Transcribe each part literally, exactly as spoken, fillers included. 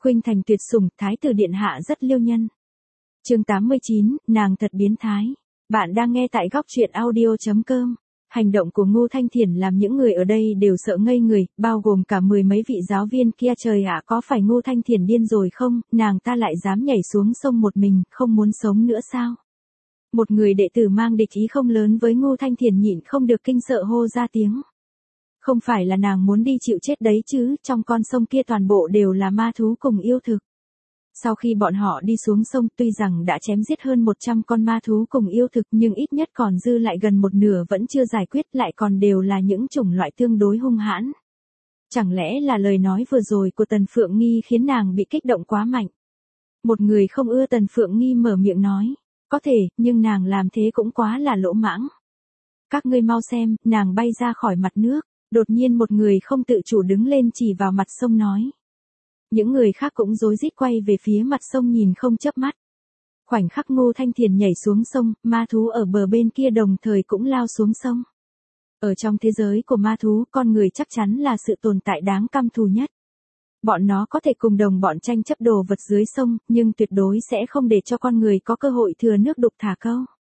Khuynh Thành tuyệt sủng, thái tử điện hạ rất liêu nhân. Chương tám mươi chín, nàng thật biến thái. Bạn đang nghe tại góc truyện audio chấm com. Hành động của Ngô Thanh Thiển làm những người ở đây đều sợ ngây người, bao gồm cả mười mấy vị giáo viên kia. Trời ạ, có phải Ngô Thanh Thiển điên rồi không, nàng ta lại dám nhảy xuống sông một mình, không muốn sống nữa sao? Một người đệ tử mang địch ý không lớn với Ngô Thanh Thiển nhịn không được kinh sợ hô ra tiếng. Không phải là nàng muốn đi chịu chết đấy chứ, trong con sông kia toàn bộ đều là ma thú cùng yêu thực. Sau khi bọn họ đi xuống sông, tuy rằng đã chém giết hơn một trăm con ma thú cùng yêu thực, nhưng ít nhất còn dư lại gần một nửa vẫn chưa giải quyết, lại còn đều là những chủng loại tương đối hung hãn. Chẳng lẽ là lời nói vừa rồi của Tần Phượng Nghi khiến nàng bị kích động quá mạnh? Một người không ưa Tần Phượng Nghi mở miệng nói, có thể, nhưng nàng làm thế cũng quá là lỗ mãng. Các ngươi mau xem, nàng bay ra khỏi mặt nước. Đột nhiên một người không tự chủ đứng lên chỉ vào mặt sông nói. Những người khác cũng rối rít quay về phía mặt sông nhìn không chớp mắt. Khoảnh khắc Ngô Thanh Thiển nhảy xuống sông, ma thú ở bờ bên kia đồng thời cũng lao xuống sông. Ở trong thế giới của ma thú, con người chắc chắn là sự tồn tại đáng căm thù nhất. Bọn nó có thể cùng đồng bọn tranh chấp đồ vật dưới sông, nhưng tuyệt đối sẽ không để cho con người có cơ hội thừa nước đục thả câu.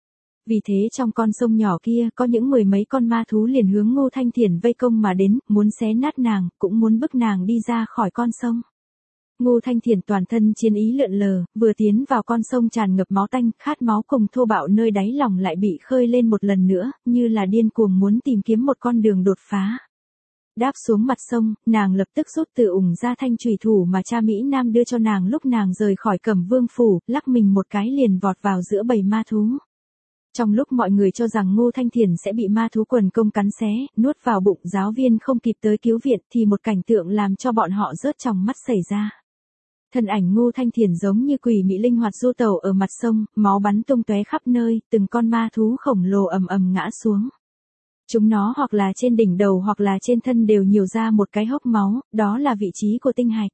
Vì thế trong con sông nhỏ kia có những mười mấy con ma thú liền hướng Ngô Thanh Thiển vây công mà đến, muốn xé nát nàng, cũng muốn bức nàng đi ra khỏi con sông. Ngô Thanh Thiển toàn thân chiến ý lượn lờ, vừa tiến vào con sông tràn ngập máu tanh, khát máu cùng thô bạo nơi đáy lòng lại bị khơi lên một lần nữa, như là điên cuồng muốn tìm kiếm một con đường đột phá. Đáp xuống mặt sông, nàng lập tức rút từ ủng ra thanh chùy thủ mà cha Mỹ Nam đưa cho nàng lúc nàng rời khỏi Cẩm Vương phủ, lắc mình một cái liền vọt vào giữa bầy ma thú. Trong lúc mọi người cho rằng Ngô Thanh Thiển sẽ bị ma thú quần công cắn xé, nuốt vào bụng, giáo viên không kịp tới cứu viện thì một cảnh tượng làm cho bọn họ rớt trong mắt xảy ra. Thân ảnh Ngô Thanh Thiển giống như quỷ mị linh hoạt du tẩu ở mặt sông, máu bắn tung tóe khắp nơi, từng con ma thú khổng lồ ầm ầm ngã xuống. Chúng nó hoặc là trên đỉnh đầu hoặc là trên thân đều nhiều ra một cái hốc máu, đó là vị trí của tinh hạch.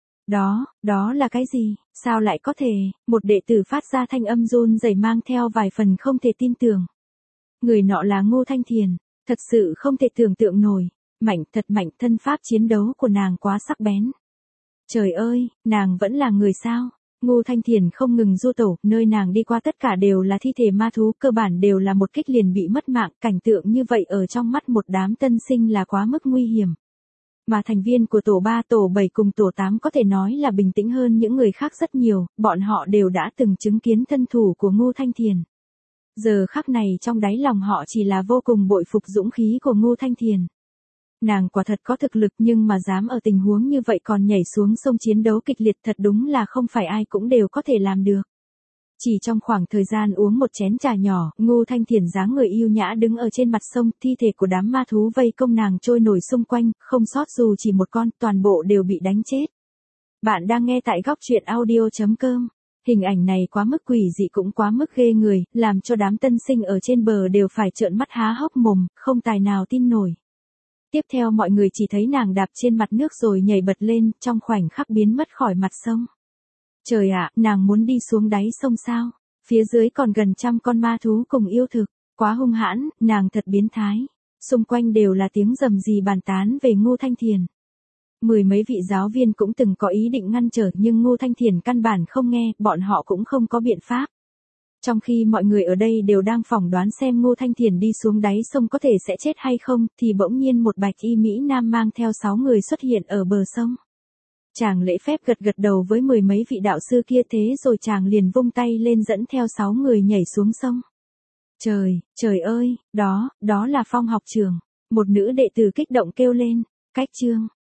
Đó, đó là cái gì? Sao lại có thể? Một đệ tử phát ra thanh âm run rẩy mang theo vài phần không thể tin tưởng. Người nọ là Ngô Thanh Thiển, thật sự không thể tưởng tượng nổi, mạnh thật mạnh, thân pháp chiến đấu của nàng quá sắc bén. Trời ơi, nàng vẫn là người sao? Ngô Thanh Thiển không ngừng du tẩu, nơi nàng đi qua tất cả đều là thi thể ma thú, cơ bản đều là một kích liền bị mất mạng, cảnh tượng như vậy ở trong mắt một đám tân sinh là quá mức nguy hiểm. Mà thành viên của tổ ba, tổ bảy cùng tổ tám có thể nói là bình tĩnh hơn những người khác rất nhiều, bọn họ đều đã từng chứng kiến thân thủ của Ngô Thanh Thiển. Giờ khắc này trong đáy lòng họ chỉ là vô cùng bội phục dũng khí của Ngô Thanh Thiển. Nàng quả thật có thực lực nhưng mà dám ở tình huống như vậy còn nhảy xuống sông chiến đấu kịch liệt, thật đúng là không phải ai cũng đều có thể làm được. Chỉ trong khoảng thời gian uống một chén trà nhỏ, Ngô Thanh Thiển dáng người yêu nhã đứng ở trên mặt sông, thi thể của đám ma thú vây công nàng trôi nổi xung quanh, không sót dù chỉ một con, toàn bộ đều bị đánh chết. Bạn đang nghe tại góc truyện audio chấm com. Hình ảnh này quá mức quỷ dị cũng quá mức ghê người, làm cho đám tân sinh ở trên bờ đều phải trợn mắt há hốc mồm, không tài nào tin nổi. Tiếp theo mọi người chỉ thấy nàng đạp trên mặt nước rồi nhảy bật lên, trong khoảnh khắc biến mất khỏi mặt sông. Trời ạ, nàng muốn đi xuống đáy sông sao? Phía dưới còn gần trăm con ma thú cùng yêu thực, quá hung hãn, nàng thật biến thái. Xung quanh đều là tiếng rầm rì bàn tán về Ngô Thanh Thiển. Mười mấy vị giáo viên cũng từng có ý định ngăn trở nhưng Ngô Thanh Thiển căn bản không nghe, bọn họ cũng không có biện pháp. Trong khi mọi người ở đây đều đang phỏng đoán xem Ngô Thanh Thiển đi xuống đáy sông có thể sẽ chết hay không, thì bỗng nhiên một bạch y Mỹ Nam mang theo sáu người xuất hiện ở bờ sông. Chàng lễ phép gật gật đầu với mười mấy vị đạo sư kia, thế rồi chàng liền vung tay lên dẫn theo sáu người nhảy xuống sông. Trời, trời ơi, đó, đó là Phong học trường. Một nữ đệ tử kích động kêu lên, cách chương,